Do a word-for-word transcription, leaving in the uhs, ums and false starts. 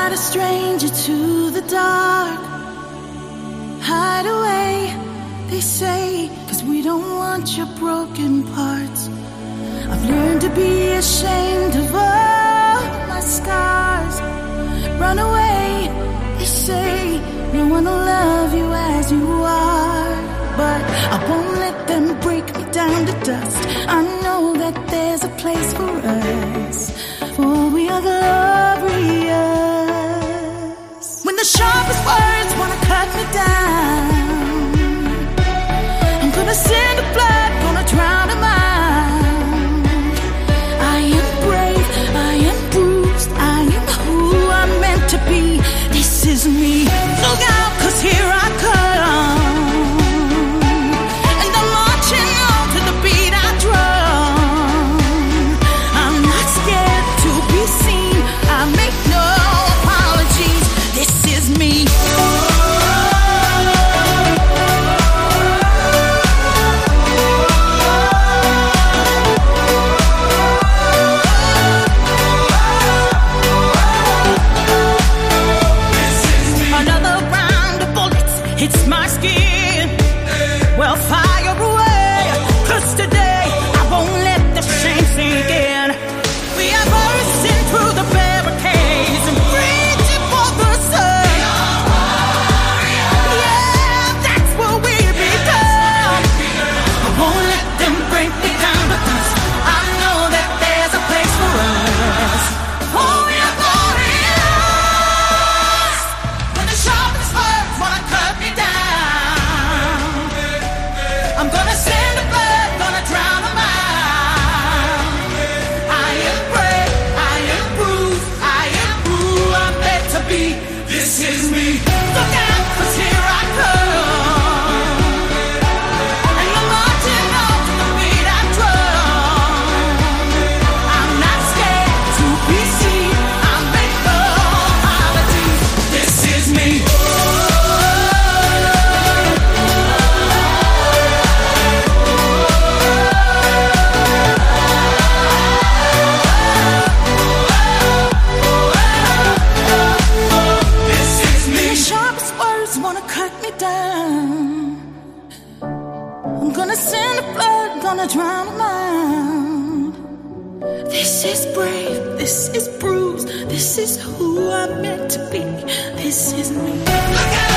not a stranger to the dark. Hide away, they say, 'cause we don't want your broken parts. I've learned to be ashamed of all my scars. Run away, they say, no one will love you as you are. But I won't let them break me down to dust. I know that there's a place for us, for we are glorious. When the sharpest words wanna cut me down, I'm gonna send the blood, gonna drown them out. I am brave, I am bruised, I am who I'm meant to be. This is me. Look out, 'cause here I come. It's my skin. Well, fire away, 'cause today I won't let the shame sink in. We are bursting through the barricades and reaching for the sun. Yeah, that's what we become. I won't let them break me down, because I know that there's a place for us. Oh, we are glorious. When the sharpest words wanna cut me down, I'm gonna send the blood, gonna drown them out. I am brave, I am bruised, I am who I'm meant to be. This is me. Look out, 'cause here I come. And I'm marching on to the beat I drum. I'm not scared to be seen. I make no apologies. This is me. The sharpest words wanna cut me down. I'm gonna send the blood, gonna drown them out. This is brave, this is bruised, this is who I'm meant to be. This is me. Look out!